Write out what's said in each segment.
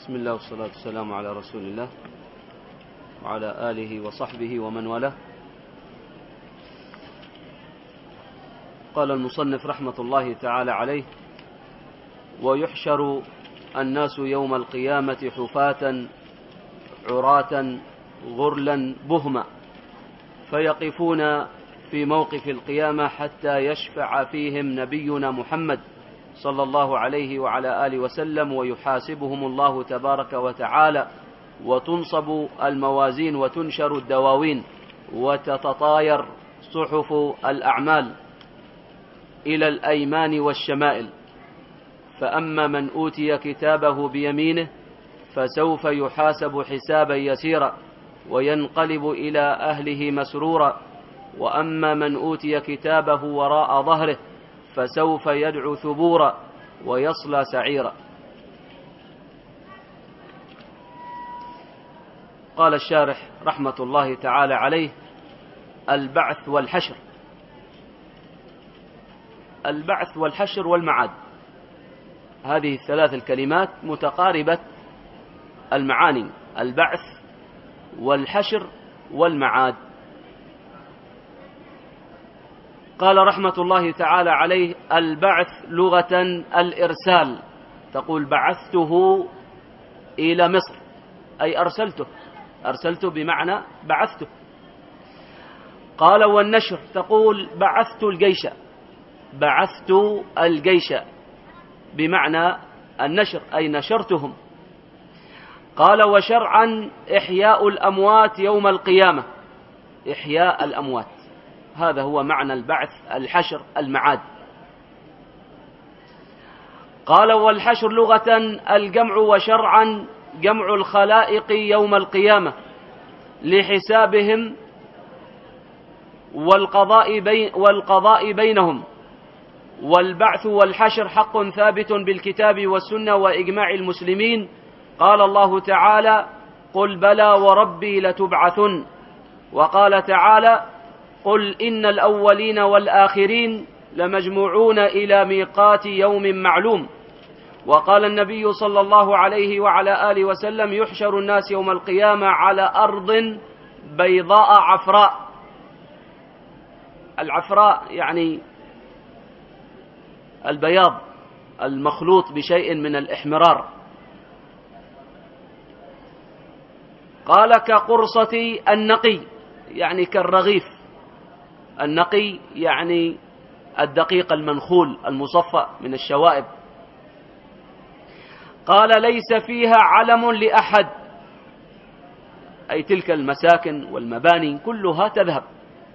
بسم الله والصلاة والسلام على رسول الله وعلى آله وصحبه ومن والاه. قال المصنف رحمة الله تعالى عليه: ويحشر الناس يوم القيامة حفاة عراة غرلا بهما فيقفون في موقف القيامة حتى يشفع فيهم نبينا محمد صلى الله عليه وعلى آله وسلم ويحاسبهم الله تبارك وتعالى، وتنصب الموازين وتنشر الدواوين وتتطاير صحف الأعمال إلى الأيمان والشمائل. فأما من أوتي كتابه بيمينه فسوف يحاسب حسابا يسيرا وينقلب إلى أهله مسرورا، وأما من أوتي كتابه وراء ظهره فسوف يدعو ثبورا ويصلى سعيرا. قال الشارح رحمة الله تعالى عليه: البعث والحشر. البعث والحشر والمعاد، هذه الثلاث الكلمات متقاربة المعاني: البعث والحشر والمعاد. قال رحمة الله تعالى عليه: البعث لغة الإرسال، تقول بعثته إلى مصر أي أرسلته بمعنى بعثته. قال والنشر، تقول بعثت الجيش بمعنى النشر أي نشرتهم. قال وشرعا إحياء الأموات يوم القيامة، إحياء الأموات، هذا هو معنى البعث الحشر المعاد. قال والحشر لغة الجمع، وشرعا جمع الخلائق يوم القيامة لحسابهم والقضاء بينهم. والبعث والحشر حق ثابت بالكتاب والسنة وإجماع المسلمين. قال الله تعالى: قل بلى وربي لتبعثن. وقال تعالى: قل إن الأولين والآخرين لمجموعون إلى ميقات يوم معلوم. وقال النبي صلى الله عليه وعلى آله وسلم: يحشر الناس يوم القيامة على أرض بيضاء عفراء. العفراء يعني البياض المخلوط بشيء من الإحمرار. قال كقرصة النقي، يعني كالرغيف. النقي يعني الدقيق المنخول المصفى من الشوائب. قال ليس فيها علم لأحد، أي تلك المساكن والمباني كلها تذهب.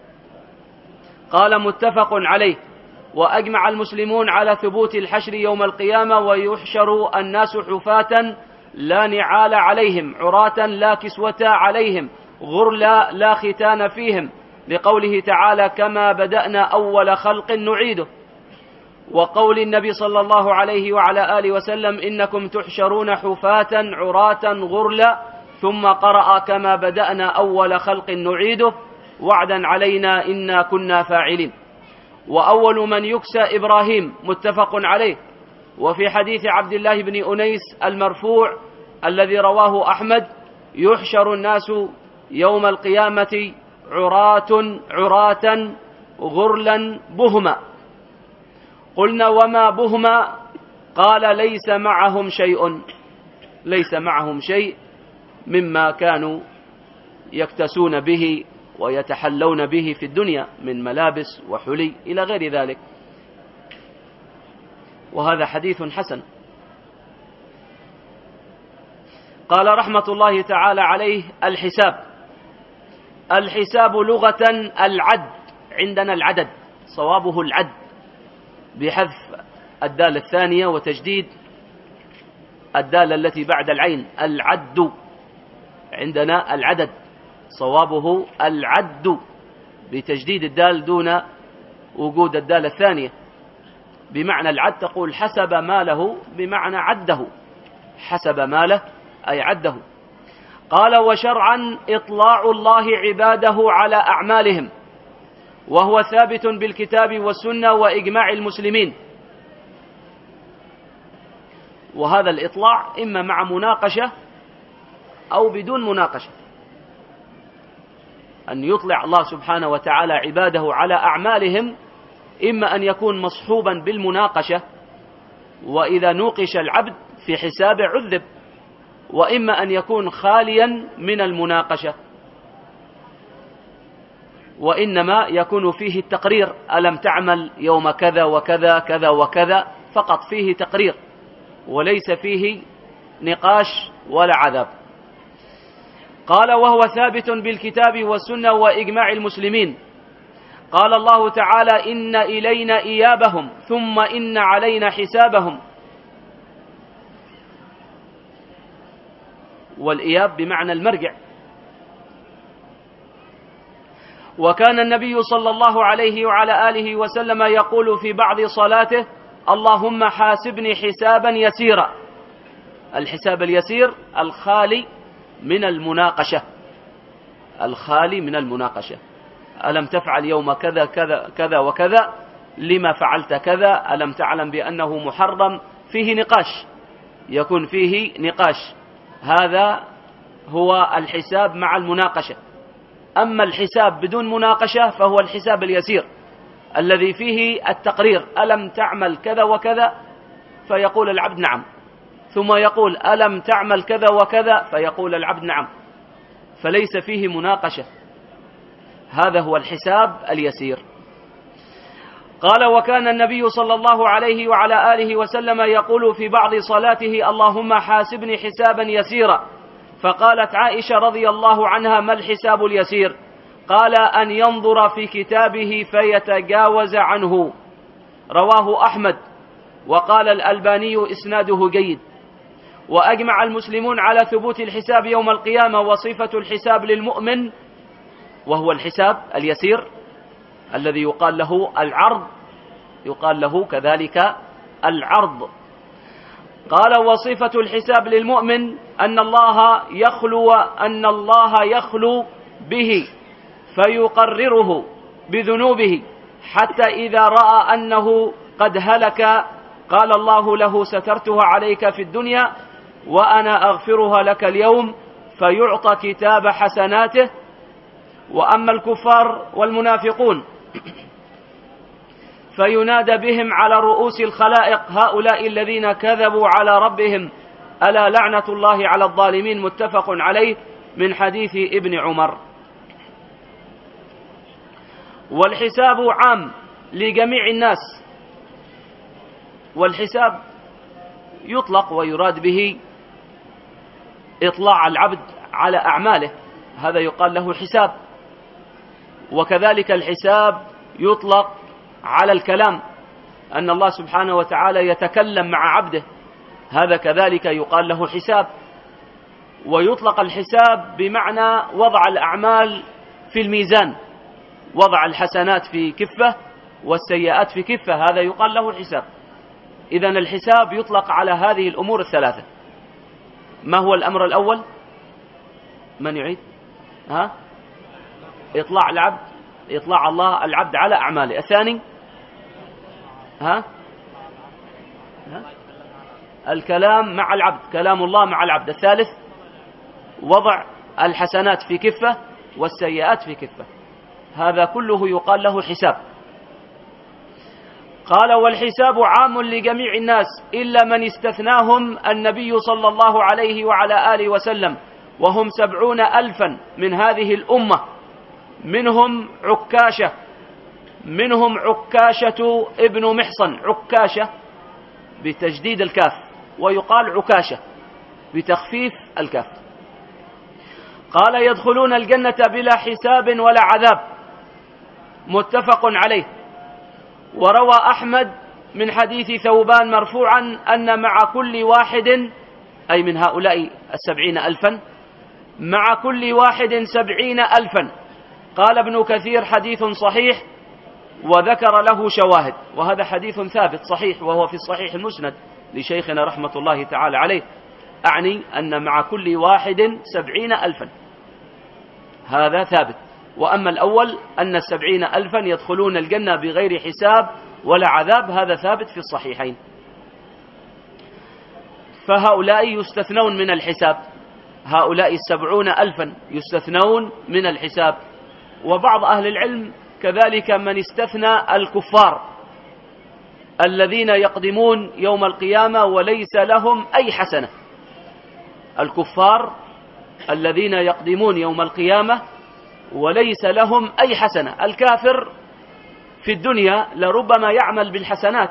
قال متفق عليه. وأجمع المسلمون على ثبوت الحشر يوم القيامة، ويحشر الناس حفاة لا نعال عليهم، عراة لا كسوة عليهم، غرلا لا ختان فيهم، لقوله تعالى: كما بدأنا أول خلق نعيده. وقول النبي صلى الله عليه وعلى آله وسلم: إنكم تحشرون حفاة عراة غرلا، ثم قرأ: كما بدأنا أول خلق نعيده وعدا علينا إنا كنا فاعلين. وأول من يكسى إبراهيم، متفق عليه. وفي حديث عبد الله بن أنيس المرفوع الذي رواه أحمد: يحشر الناس يوم القيامة عراة غرلا بهما. قلنا وما بهما؟ قال ليس معهم شيء مما كانوا يكتسون به ويتحلون به في الدنيا من ملابس وحلي إلى غير ذلك. وهذا حديث حسن. قال رحمة الله تعالى عليه: الحساب لغة العد، عندنا العدد، صوابه العد بحذف الدال الثانية وتجديد الدال التي بعد العين. العد عندنا العدد، صوابه العد بتجديد الدال دون وجود الدال الثانية. بمعنى العد تقول حسب ماله، بمعنى عده، حسب ماله أي عده. قال وشرعا إطلاع الله عباده على أعمالهم، وهو ثابت بالكتاب والسنة وإجماع المسلمين. وهذا الإطلاع إما مع مناقشة أو بدون مناقشة، أن يطلع الله سبحانه وتعالى عباده على أعمالهم، إما أن يكون مصحوبا بالمناقشة وإذا نوقش العبد في حسابه عذب، وإما أن يكون خاليا من المناقشة، وإنما يكون فيه التقرير: ألم تعمل يوم كذا وكذا كذا وكذا، فقط فيه تقرير وليس فيه نقاش ولا عذاب. قال: وهو ثابت بالكتاب والسنة وإجماع المسلمين. قال الله تعالى: إن إلينا إيابهم ثم إن علينا حسابهم. والإياب بمعنى المرجع. وكان النبي صلى الله عليه وعلى آله وسلم يقول في بعض صلاته: اللهم حاسبني حسابا يسيرا. الحساب اليسير الخالي من المناقشة، الخالي من المناقشة. ألم تفعل يوم كذا كذا كذا وكذا، لما فعلت كذا، ألم تعلم بأنه محرم، فيه نقاش، يكون فيه نقاش. هذا هو الحساب مع المناقشة. أما الحساب بدون مناقشة فهو الحساب اليسير الذي فيه التقرير: ألم تعمل كذا وكذا، فيقول العبد نعم، ثم يقول: ألم تعمل كذا وكذا، فيقول العبد نعم، فليس فيه مناقشة. هذا هو الحساب اليسير. قال: وكان النبي صلى الله عليه وعلى آله وسلم يقول في بعض صلاته: اللهم حاسبني حسابا يسيرا. فقالت عائشة رضي الله عنها: ما الحساب اليسير؟ قال: أن ينظر في كتابه فيتجاوز عنه. رواه أحمد، وقال الألباني إسناده جيد. وأجمع المسلمون على ثبوت الحساب يوم القيامة، وصفة الحساب للمؤمن وهو الحساب اليسير الذي يقال له العرض، يقال له كذلك العرض. قال: وصفة الحساب للمؤمن أن الله يخلو به فيقرره بذنوبه، حتى إذا رأى أنه قد هلك قال الله له: سترتها عليك في الدنيا وأنا أغفرها لك اليوم، فيعطى كتاب حسناته. وأما الكفار والمنافقون فينادى بهم على رؤوس الخلائق: هؤلاء الذين كذبوا على ربهم، ألا لعنة الله على الظالمين. متفق عليه، من حديث ابن عمر. والحساب عام لجميع الناس، والحساب يطلق ويراد به إطلاع العبد على أعماله، هذا يقال له حساب. وكذلك الحساب يطلق على الكلام، أن الله سبحانه وتعالى يتكلم مع عبده، هذا كذلك يقال له حساب. ويطلق الحساب بمعنى وضع الأعمال في الميزان، وضع الحسنات في كفة والسيئات في كفة، هذا يقال له حساب. إذن الحساب يطلق على هذه الأمور الثلاثة. ما هو الأمر الأول؟ من يعيد؟ إطلاع العبد، إطلاع الله العبد على أعماله. الثاني الكلام مع العبد، كلام الله مع العبد. الثالث وضع الحسنات في كفة والسيئات في كفة، هذا كله يقال له حساب. قال: والحساب عام لجميع الناس إلا من استثناهم النبي صلى الله عليه وعلى آله وسلم، وهم 70,000 من هذه الأمة، منهم عكاشة ابن محصن، عكاشة بتجديد الكاف، ويقال عكاشة بتخفيف الكاف. قال: يدخلون الجنة بلا حساب ولا عذاب. متفق عليه. وروى أحمد من حديث ثوبان مرفوعا أن مع كل واحد، أي من هؤلاء 70,000، مع كل واحد 70,000. قال ابن كثير: حديث صحيح، وذكر له شواهد. وهذا حديث ثابت صحيح، وهو في الصحيح المسند لشيخنا رحمة الله تعالى عليه، أعني أن مع كل واحد 70,000، هذا ثابت. وأما الأول أن 70,000 يدخلون الجنة بغير حساب ولا عذاب، هذا ثابت في الصحيحين. فهؤلاء يستثنون من الحساب، هؤلاء 70,000 يستثنون من الحساب. وبعض أهل العلم كذلك من استثنى الكفار الذين يقدمون يوم القيامة وليس لهم أي حسنة، الكفار الذين يقدمون يوم القيامة وليس لهم أي حسنة. الكافر في الدنيا لربما يعمل بالحسنات،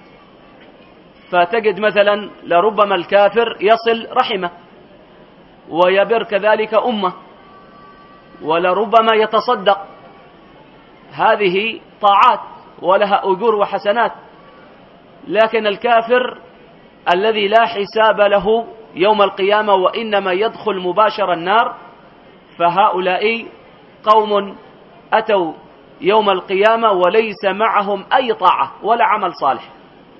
فتجد مثلا لربما الكافر يصل رحمه ويبر كذلك أمه، ولربما يتصدق، هذه طاعات ولها أجور وحسنات. لكن الكافر الذي لا حساب له يوم القيامة وإنما يدخل مباشر النار، فهؤلاء قوم أتوا يوم القيامة وليس معهم أي طاعة ولا عمل صالح.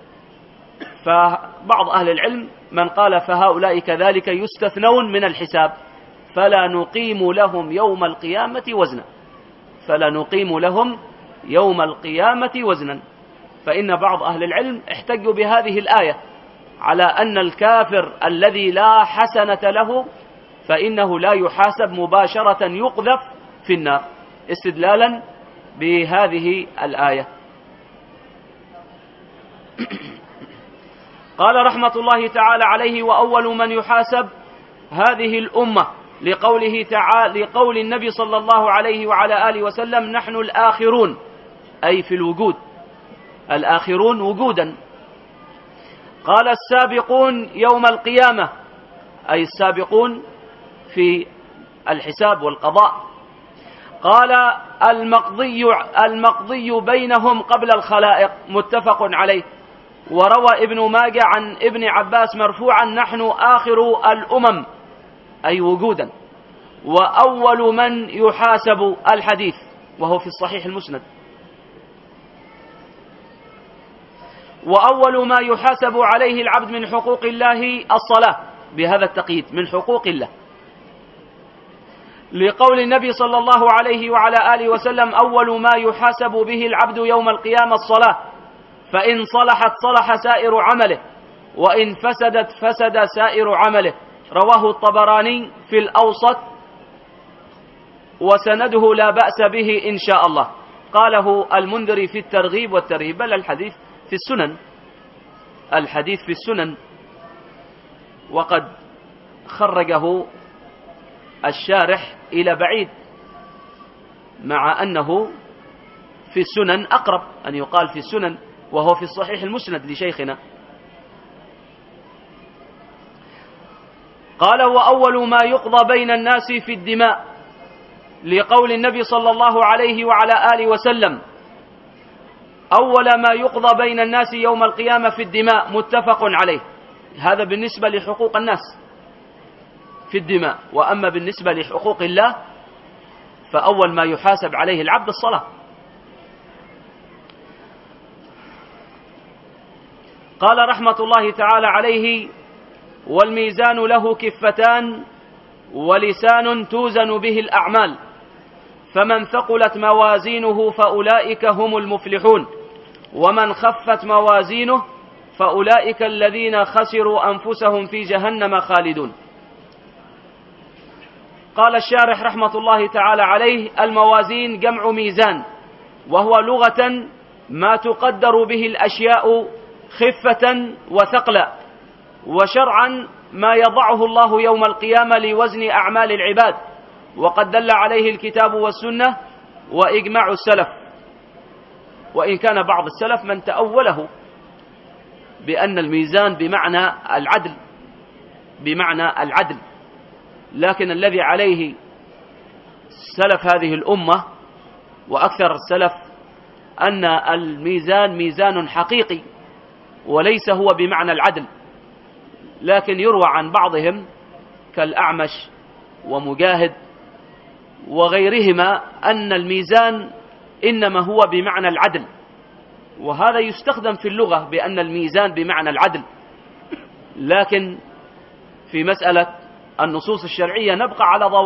فبعض أهل العلم من قال فهؤلاء كذلك يستثنون من الحساب، فلا نقيم لهم يوم القيامة وزنا، فلا نقيم لهم يوم القيامة وزنا. فإن بعض أهل العلم احتجوا بهذه الآية على أن الكافر الذي لا حسنة له فإنه لا يحاسب مباشرة، يقذف في النار، استدلالا بهذه الآية. قال رحمة الله تعالى عليه: وأول من يحاسب هذه الأمة، لقوله تعالى، لقول النبي صلى الله عليه وعلى آله وسلم: نحن الآخرون، أي في الوجود، الآخرون وجودا. قال: السابقون يوم القيامة، أي السابقون في الحساب والقضاء. قال: المقضي بينهم قبل الخلائق، متفق عليه. وروى ابن ماجه عن ابن عباس مرفوعا: نحن آخر الأمم، أي وجودا، وأول من يحاسب، الحديث، وهو في الصحيح المسند. وأول ما يحاسب عليه العبد من حقوق الله الصلاة، بهذا التقييد، من حقوق الله، لقول النبي صلى الله عليه وعلى آله وسلم: أول ما يحاسب به العبد يوم القيامة الصلاة، فإن صلحت صلح سائر عمله، وإن فسدت فسد سائر عمله. رواه الطبراني في الأوسط، وسنده لا بأس به إن شاء الله. قاله المنذري في الترغيب والترهيب، بل الحديث في السنن، الحديث في السنن، وقد خرجه الشارح إلى بعيد، مع أنه في السنن أقرب أن يقال في السنن، وهو في الصحيح المسند لشيخنا. قال: وأول ما يقضى بين الناس في الدماء، لقول النبي صلى الله عليه وعلى آله وسلم: أول ما يقضى بين الناس يوم القيامة في الدماء، متفق عليه. هذا بالنسبة لحقوق الناس في الدماء. وأما بالنسبة لحقوق الله فأول ما يحاسب عليه العبد الصلاة. قال رحمة الله تعالى عليه: والميزان له كفتان ولسان توزن به الأعمال، فمن ثقلت موازينه فأولئك هم المفلحون، ومن خفت موازينه فأولئك الذين خسروا أنفسهم في جهنم خالدون. قال الشارح رحمة الله تعالى عليه: الموازين جمع ميزان، وهو لغة ما تقدر به الأشياء خفة وثقلا، وشرعا ما يضعه الله يوم القيامة لوزن أعمال العباد، وقد دل عليه الكتاب والسنة وإجماع السلف، وإن كان بعض السلف من تأوله بأن الميزان بمعنى العدل، بمعنى العدل، لكن الذي عليه سلف هذه الأمة وأكثر السلف أن الميزان ميزان حقيقي وليس هو بمعنى العدل. لكن يروى عن بعضهم كالأعمش ومجاهد وغيرهما أن الميزان إنما هو بمعنى العدل، وهذا يستخدم في اللغة بأن الميزان بمعنى العدل. لكن في مسألة النصوص الشرعية نبقى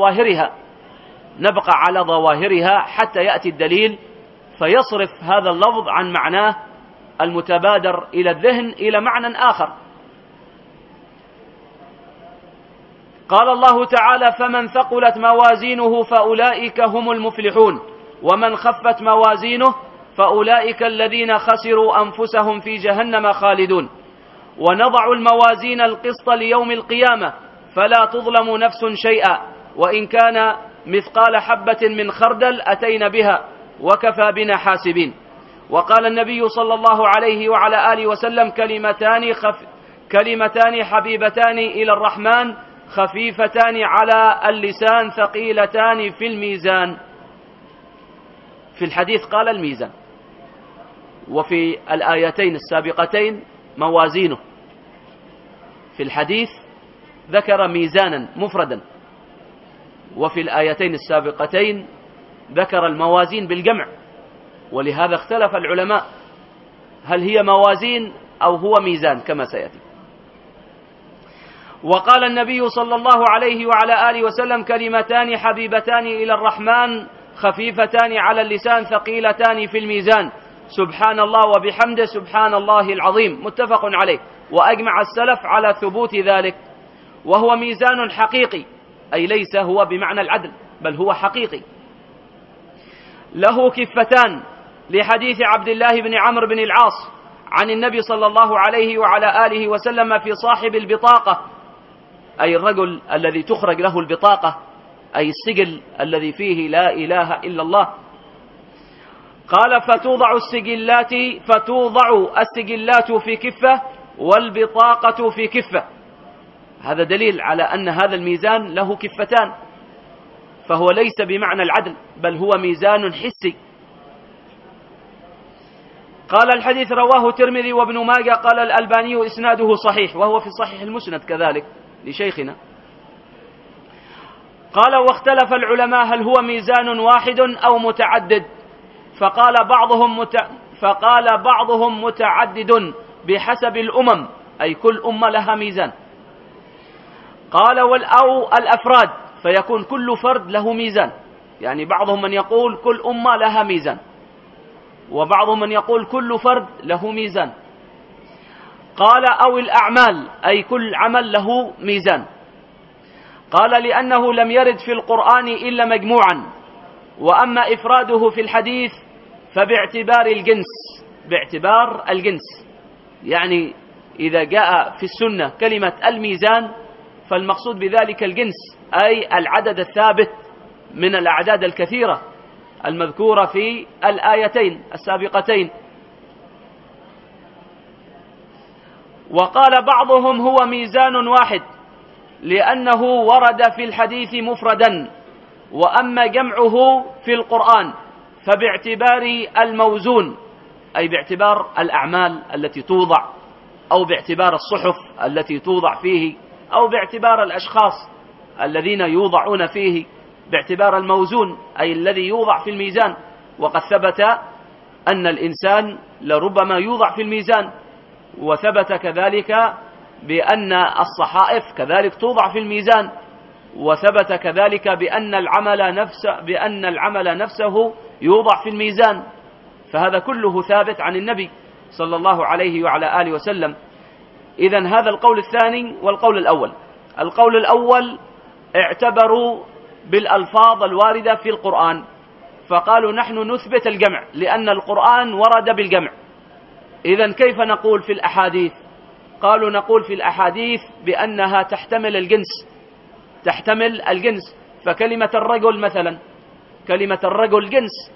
على ظواهرها حتى يأتي الدليل فيصرف هذا اللفظ عن معناه المتبادر إلى الذهن إلى معنى آخر. قال الله تعالى: فمن ثقلت موازينه فأولئك هم المفلحون، ومن خفت موازينه فأولئك الذين خسروا أنفسهم في جهنم خالدون. ونضع الموازين القسط ليوم القيامة فلا تظلم نفس شيئا وإن كان مثقال حبة من خردل أتينا بها وكفى بنا حاسبين. وقال النبي صلى الله عليه وعلى آله وسلم: كلمتان حبيبتان إلى الرحمن خفيفتان على اللسان ثقيلتان في الميزان. في الحديث قال الميزان، وفي الآيتين السابقتين موازينه. في الحديث ذكر ميزانا مفردا، وفي الآيتين السابقتين ذكر الموازين بالجمع، ولهذا اختلف العلماء هل هي موازين أو هو ميزان كما سيأتي. وقال النبي صلى الله عليه وعلى آله وسلم: كلمتان حبيبتان إلى الرحمن خفيفتان على اللسان ثقيلتان في الميزان، سبحان الله وبحمده سبحان الله العظيم، متفق عليه. وأجمع السلف على ثبوت ذلك. وهو ميزان حقيقي، أي ليس هو بمعنى العدل بل هو حقيقي. له كفتان، لحديث عبد الله بن عمرو بن العاص عن النبي صلى الله عليه وعلى آله وسلم في صاحب البطاقة، أي الرجل الذي تخرج له البطاقة، أي السجل الذي فيه لا إله إلا الله. قال: فتوضع السجلات في كفة والبطاقة في كفة. هذا دليل على أن هذا الميزان له كفتان، فهو ليس بمعنى العدل بل هو ميزان حسي. قال: الحديث رواه الترمذي وابن ماجه، قال الألباني إسناده صحيح، وهو في صحيح المسند كذلك لشيخنا. قال: واختلف العلماء هل هو ميزان واحد أو متعدد، فقال بعضهم متعدد بحسب الأمم، أي كل أمة لها ميزان. قال: أو الأفراد، فيكون كل فرد له ميزان، يعني بعضهم من يقول كل أمة لها ميزان، وبعضهم من يقول كل فرد له ميزان. قال: أو الأعمال، أي كل عمل له ميزان. قال: لأنه لم يرد في القرآن إلا مجموعا، وأما إفراده في الحديث فباعتبار الجنس، يعني إذا جاء في السنة كلمة الميزان فالمقصود بذلك الجنس، أي العدد الثابت من الأعداد الكثيرة المذكورة في الآيتين السابقتين. وقال بعضهم هو ميزان واحد لأنه ورد في الحديث مفردا، وأما جمعه في القرآن فباعتبار الموزون، أي باعتبار الأعمال التي توضع، أو باعتبار الصحف التي توضع فيه، أو باعتبار الأشخاص الذين يوضعون فيه، باعتبار الموزون أي الذي يوضع في الميزان. وقد ثبت أن الإنسان لربما يوضع في الميزان، وثبت كذلك بأن الصحائف كذلك توضع في الميزان، وثبت كذلك بأن العمل نفسه يوضع في الميزان. فهذا كله ثابت عن النبي صلى الله عليه وعلى آله وسلم. إذن هذا القول الثاني والقول الأول. القول الأول اعتبروا بالألفاظ الواردة في القرآن، فقالوا نحن نثبت الجمع لأن القرآن ورد بالجمع. إذن كيف نقول في الأحاديث؟ قالوا نقول في الأحاديث بأنها تحتمل الجنس. فكلمة الرجل مثلا، كلمة الرجل جنس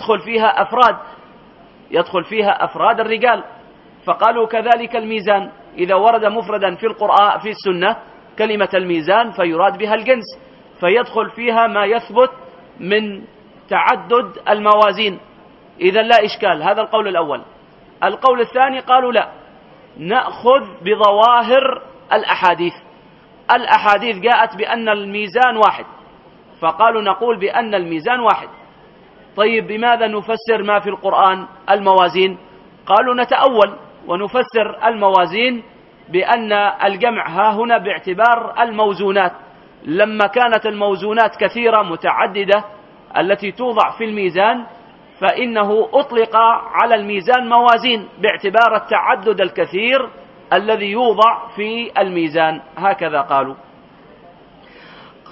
يدخل فيها أفراد الرجال. فقالوا كذلك الميزان إذا ورد مفردا في القرآن في السنة كلمة الميزان فيراد بها الجنس، فيدخل فيها ما يثبت من تعدد الموازين. إذا لا إشكال. هذا القول الأول. القول الثاني قالوا لا، نأخذ بظواهر الأحاديث جاءت بأن الميزان واحد، فقالوا نقول بأن الميزان واحد. طيب بماذا نفسر ما في القرآن الموازين؟ قالوا نتأول ونفسر الموازين بأن الجمع ها هنا باعتبار الموزونات، لما كانت الموزونات كثيرة متعددة التي توضع في الميزان فإنه أطلق على الميزان موازين باعتبار التعدد الكثير الذي يوضع في الميزان. هكذا قالوا.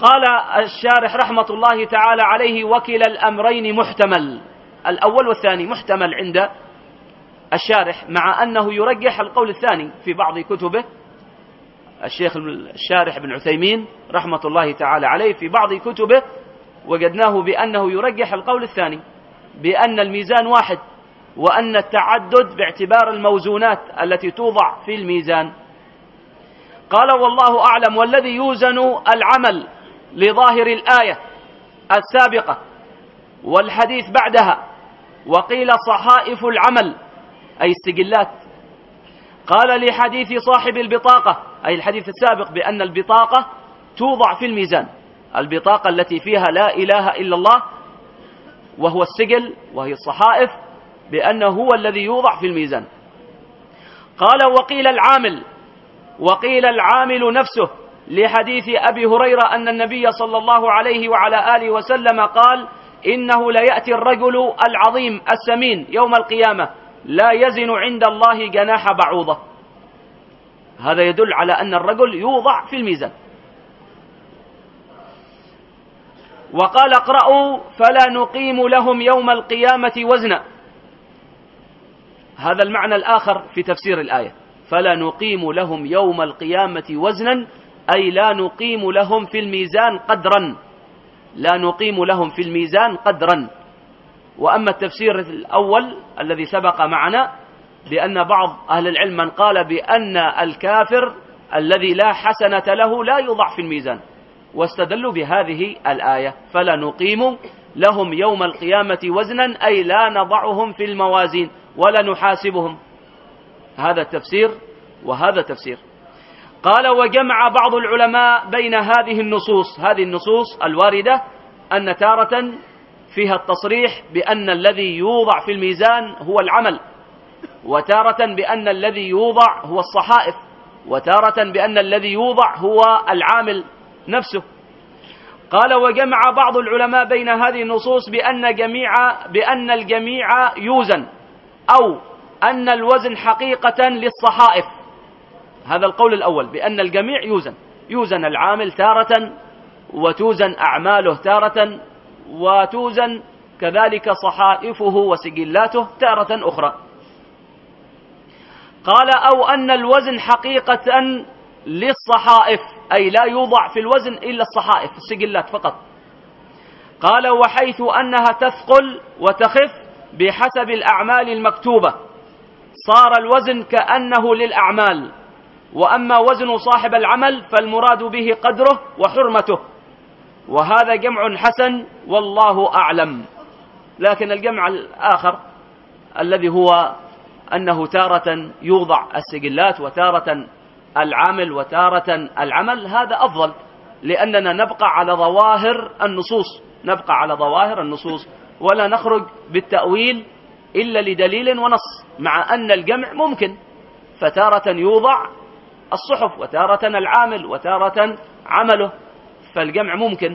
قال الشارح رحمة الله تعالى عليه: وكلا الأمرين محتمل، الأول والثاني محتمل عند الشارح، مع أنه يرجح القول الثاني في بعض كتبه. الشيخ الشارح بن عثيمين رحمة الله تعالى عليه في بعض كتبه وجدناه بأنه يرجح القول الثاني، بأن الميزان واحد، وأن التعدد باعتبار الموزونات التي توضع في الميزان. قال: والله أعلم. والذي يوزن العمل لظاهر الآية السابقة والحديث بعدها، وقيل صحائف العمل أي السجلات. قال: لحديث صاحب البطاقة، أي الحديث السابق بأن البطاقة توضع في الميزان، البطاقة التي فيها لا إله إلا الله وهو السجل وهي الصحائف، بأنه هو الذي يوضع في الميزان. قال: وقيل العامل نفسه، لحديث أبي هريرة أن النبي صلى الله عليه وعلى آله وسلم قال: إنه ليأتي الرجل العظيم السمين يوم القيامة لا يزن عند الله جناح بعوضة. هذا يدل على أن الرجل يوضع في الميزان. وقال: اقرأوا فلا نقيم لهم يوم القيامة وزنا. هذا المعنى الآخر في تفسير الآية: فلا نقيم لهم يوم القيامة وزنا، أي لا نقيم لهم في الميزان قدرا، لا نقيم لهم في الميزان قدرا. وأما التفسير الأول الذي سبق معنا بأن بعض أهل العلم من قال بأن الكافر الذي لا حسنة له لا يوضع في الميزان، واستدلوا بهذه الآية: فلا نقيم لهم يوم القيامة وزنا، أي لا نضعهم في الموازين ولا نحاسبهم. هذا التفسير وهذا تفسير. قال: وجمع بعض العلماء بين هذه النصوص الواردة، أن تارة فيها التصريح بأن الذي يوضع في الميزان هو العمل، وتارة بأن الذي يوضع هو الصحائف، وتارة بأن الذي يوضع هو العامل نفسه. قال: وجمع بعض العلماء بين هذه النصوص بأن الجميع يوزن، أو أن الوزن حقيقة للصحائف. هذا القول الأول، بأن الجميع يوزن العامل تارة، وتوزن أعماله تارة، وتوزن كذلك صحائفه وسجلاته تارة أخرى. قال: أو أن الوزن حقيقة للصحائف، أي لا يوضع في الوزن إلا الصحائف السجلات فقط. قال: وحيث أنها تثقل وتخف بحسب الأعمال المكتوبة، صار الوزن كأنه للأعمال. وأما وزن صاحب العمل فالمراد به قدره وحرمته، وهذا جمع حسن والله أعلم. لكن الجمع الآخر الذي هو أنه تارة يوضع السجلات وتارة العامل وتارة العمل، هذا أفضل، لأننا نبقى على ظواهر النصوص ولا نخرج بالتأويل إلا لدليل ونص، مع أن الجمع ممكن، فتارة يوضع الصحف وتارة العامل وتارة عمله، فالجمع ممكن.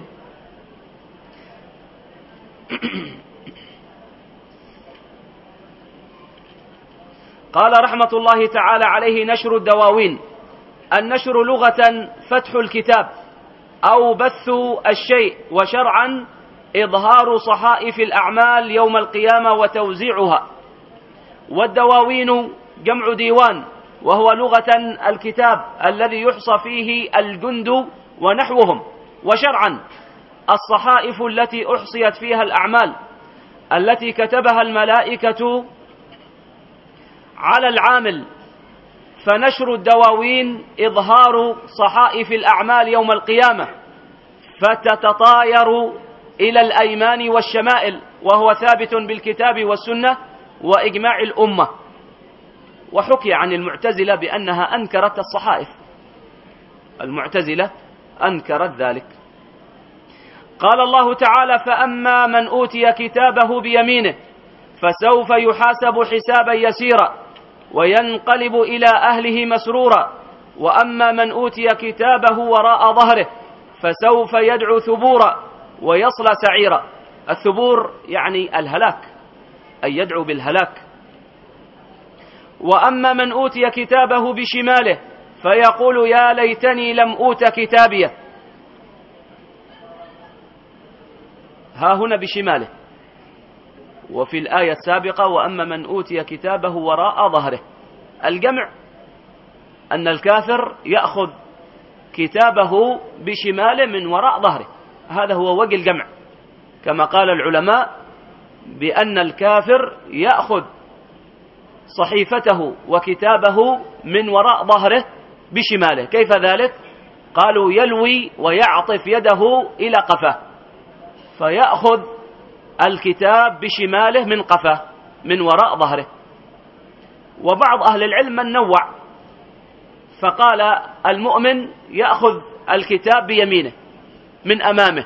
قال رحمة الله تعالى عليه: نشر الدواوين. النشر لغة فتح الكتاب أو بث الشيء، وشرعا إظهار صحائف الأعمال يوم القيامة وتوزيعها. والدواوين جمع ديوان، وهو لغة الكتاب الذي يحصى فيه الجند ونحوهم، وشرعا الصحائف التي أحصيت فيها الأعمال التي كتبها الملائكة على العامل. فنشر الدواوين إظهار صحائف الأعمال يوم القيامة، فتتطاير إلى الأيمان والشمائل، وهو ثابت بالكتاب والسنة وإجماع الأمة. وحكي عن المعتزلة بأنها أنكرت الصحائف، المعتزلة أنكرت ذلك. قال الله تعالى: فأما من أوتي كتابه بيمينه فسوف يحاسب حسابا يسيرا وينقلب إلى أهله مسرورا، وأما من أوتي كتابه وراء ظهره فسوف يدعو ثبورا ويصلى سعيرا. الثبور يعني الهلاك، أي يدعو بالهلاك. وأما من أوتي كتابه بشماله فيقول: يا ليتني لم أوت كتابيه ها هنا بشماله. وفي الآية السابقة وأما من أوتي كتابه وراء ظهره. الجمع أن الكافر يأخذ كتابه بشماله من وراء ظهره، هذا هو وجه الجمع، كما قال العلماء بأن الكافر يأخذ صحيفته وكتابه من وراء ظهره بشماله. كيف ذلك؟ قالوا يلوي ويعطف يده إلى قفاه، فيأخذ الكتاب بشماله من قفاه من وراء ظهره. وبعض أهل العلم من نوع فقال المؤمن يأخذ الكتاب بيمينه من أمامه،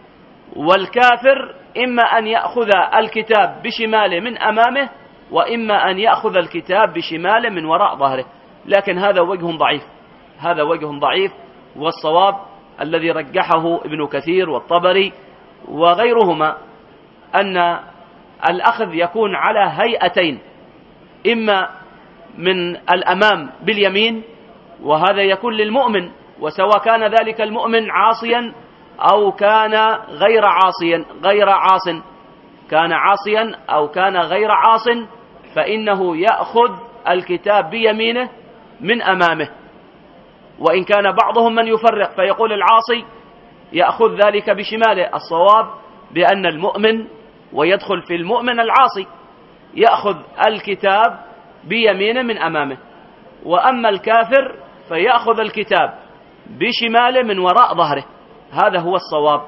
والكافر إما أن يأخذ الكتاب بشماله من أمامه، وإما أن يأخذ الكتاب بشماله من وراء ظهره. لكن هذا وجه ضعيف، هذا وجه ضعيف، والصواب الذي رجحه ابن كثير والطبري وغيرهما أن الأخذ يكون على هيئتين، إما من الأمام باليمين، وهذا يكون للمؤمن، وسواء كان ذلك المؤمن عاصيا أو كان غير عاص، كان عاصيا أو كان غير عاص، فإنه يأخذ الكتاب بيمينه من أمامه. وإن كان بعضهم من يفرق فيقول العاصي يأخذ ذلك بشماله، الصواب بأن المؤمن، ويدخل في المؤمن العاصي، يأخذ الكتاب بيمينه من أمامه. وأما الكافر فيأخذ الكتاب بشماله من وراء ظهره، هذا هو الصواب.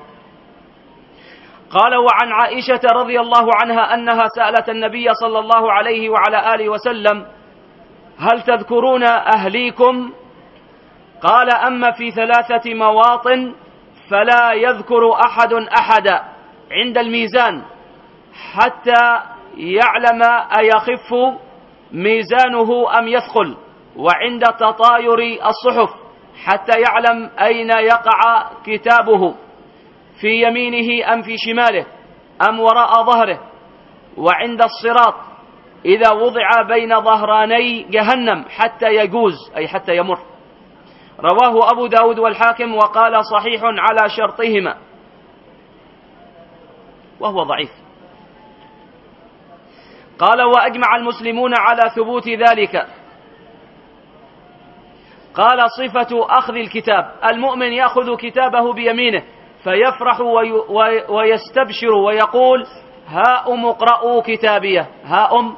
قال وعن عائشة رضي الله عنها أنها سألت النبي صلى الله عليه وعلى آله وسلم هل تذكرون أهليكم؟ قال أما في 3 مواطن فلا يذكر أحد أحدا عند الميزان حتى يعلم أيخف ميزانه أم يثقل، وعند تطاير الصحف حتى يعلم أين يقع كتابه، في يمينه أم في شماله أم وراء ظهره، وعند الصراط إذا وضع بين ظهراني جهنم حتى يجوز أي حتى يمر. رواه أبو داود والحاكم وقال صحيح على شرطهما، وهو ضعيف. قال وأجمع المسلمون على ثبوت ذلك. قال صفة أخذ الكتاب: المؤمن يأخذ كتابه بيمينه فيفرح ويستبشر ويقول هاؤم اقرأوا كتابيه. هاؤم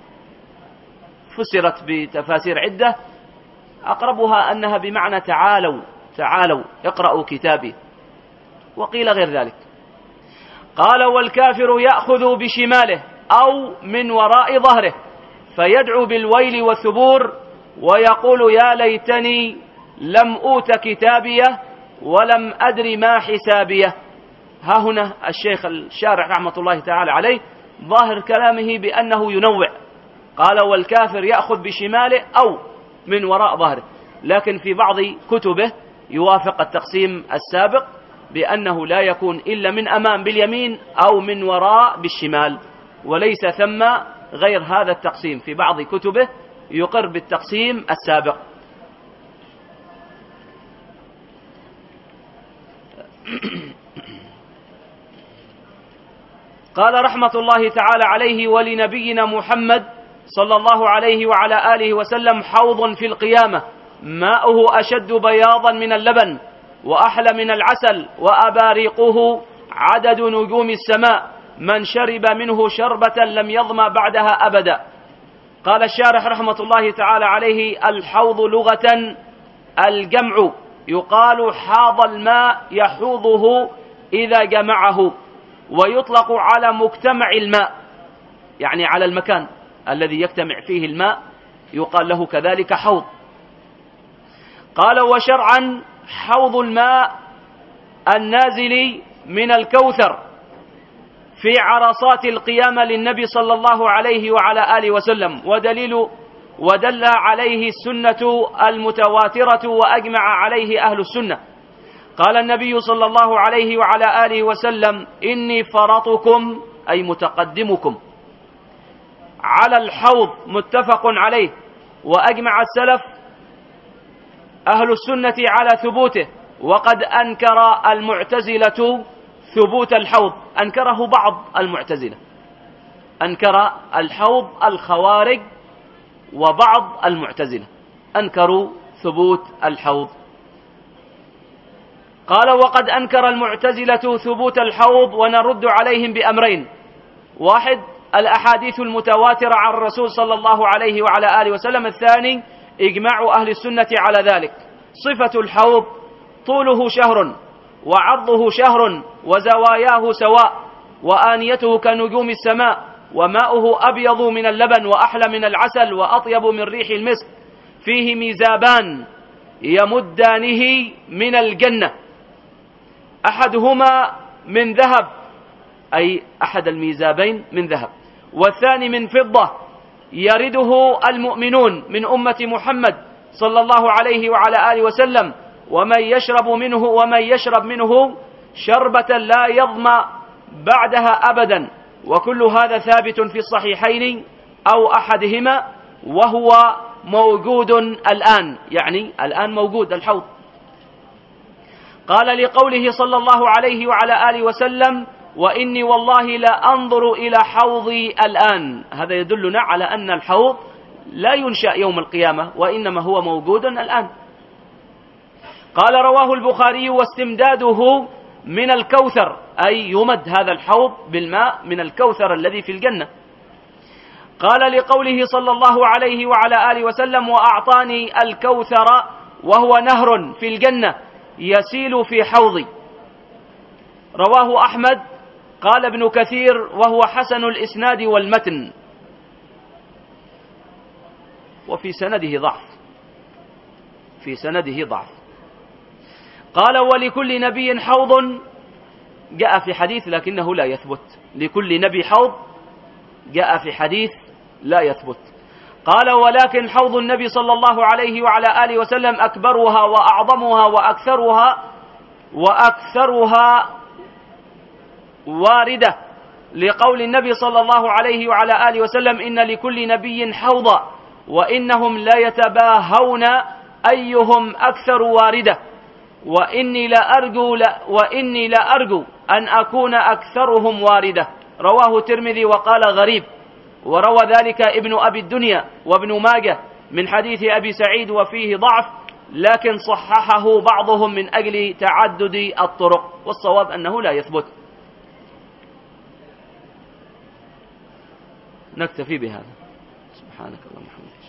فسرت بتفاسير عدة، أقربها أنها بمعنى تعالوا اقرأوا كتابي، وقيل غير ذلك. قال والكافر يأخذ بشماله أو من وراء ظهره فيدعو بالويل والثبور ويقول يا ليتني لم أوت كتابيه ولم أدر ما حسابيه. ها هنا الشيخ الشارح رحمة الله تعالى عليه ظاهر كلامه بأنه ينوع، قال والكافر يأخذ بشماله أو من وراء ظهره، لكن في بعض كتبه يوافق التقسيم السابق بأنه لا يكون إلا من أمام باليمين أو من وراء بالشمال، وليس ثم غير هذا التقسيم. في بعض كتبه يقر بالتقسيم السابق. قال رحمة الله تعالى عليه ولنبينا محمد صلى الله عليه وعلى آله وسلم حوض في القيامة ماؤه أشد بياضا من اللبن وأحلى من العسل وأباريقه عدد نجوم السماء، من شرب منه شربة لم يظمأ بعدها أبدا. قال الشارح رحمة الله تعالى عليه الحوض لغة الجمع، يقال حاض الماء يحوضه إذا جمعه، ويطلق على مجتمع الماء، يعني على المكان الذي يجتمع فيه الماء يقال له كذلك حوض. قال وشرعا حوض الماء النازل من الكوثر في عرصات القيامة للنبي صلى الله عليه وعلى آله وسلم، ودل عليه السنة المتواترة وأجمع عليه أهل السنة. قال النبي صلى الله عليه وعلى آله وسلم إني فرطكم أي متقدمكم على الحوض، متفق عليه، وأجمع السلف أهل السنة على ثبوته، وقد أنكر المعتزلة ثبوت الحوض، أنكره بعض المعتزلة، أنكر الحوض الخوارج وبعض المعتزلة أنكروا ثبوت الحوض. قال: وقد أنكر المعتزلة ثبوت الحوض ونرد عليهم بأمرين: واحد، الأحاديث المتواترة عن الرسول صلى الله عليه وعلى آله وسلم. الثاني، إجماع أهل السنة على ذلك. صفة الحوض: طوله شهر وعرضه شهر وزواياه سواء وآنيته كنجوم السماء وماؤه أبيض من اللبن وأحلى من العسل وأطيب من ريح المسك، فيه ميزابان يمدانه من الجنة، أحدهما من ذهب، أي أحد الميزابين من ذهب، والثاني من فضة، يرده المؤمنون من أمة محمد صلى الله عليه وعلى آله وسلم، ومن يشرب منه شربة لا يظمأ بعدها أبدا. وكل هذا ثابت في الصحيحين أو أحدهما، وهو موجود الآن، يعني الآن موجود الحوض. قال: لقوله صلى الله عليه وعلى آله وسلم: وإني والله لا أنظر إلى حوضي الآن. هذا يدلنا على أن الحوض لا ينشأ يوم القيامة، وإنما هو موجود الآن. قال: رواه البخاري: واستمداده من الكوثر، أي يمد هذا الحوض بالماء من الكوثر الذي في الجنة. قال: لقوله صلى الله عليه وعلى آله وسلم: وأعطاني الكوثر وهو نهر في الجنة يسيل في حوضي. رواه أحمد. قال ابن كثير: وهو حسن الإسناد والمتن، وفي سنده ضعف. قال: ولكل نبي حوض، جاء في حديث لكنه لا يثبت. لكل نبي حوض جاء في حديث لا يثبت. قال: ولكن حوض النبي صلى الله عليه وعلى آله وسلم أكبرها وأعظمها وأكثرها واردة، لقول النبي صلى الله عليه وعلى آله وسلم: إن لكل نبي حوضا وإنهم لا يتباهون أيهم أكثر واردة، وإني لأرجو أن أكون أكثرهم واردة. رواه الترمذي وقال غريب، وروى ذلك ابن أبي الدنيا وابن ماجه من حديث أبي سعيد، وفيه ضعف، لكن صححه بعضهم من أجل تعدد الطرق، والصواب أنه لا يثبت. نكتفي بهذا. سبحانك اللهم وبحمدك.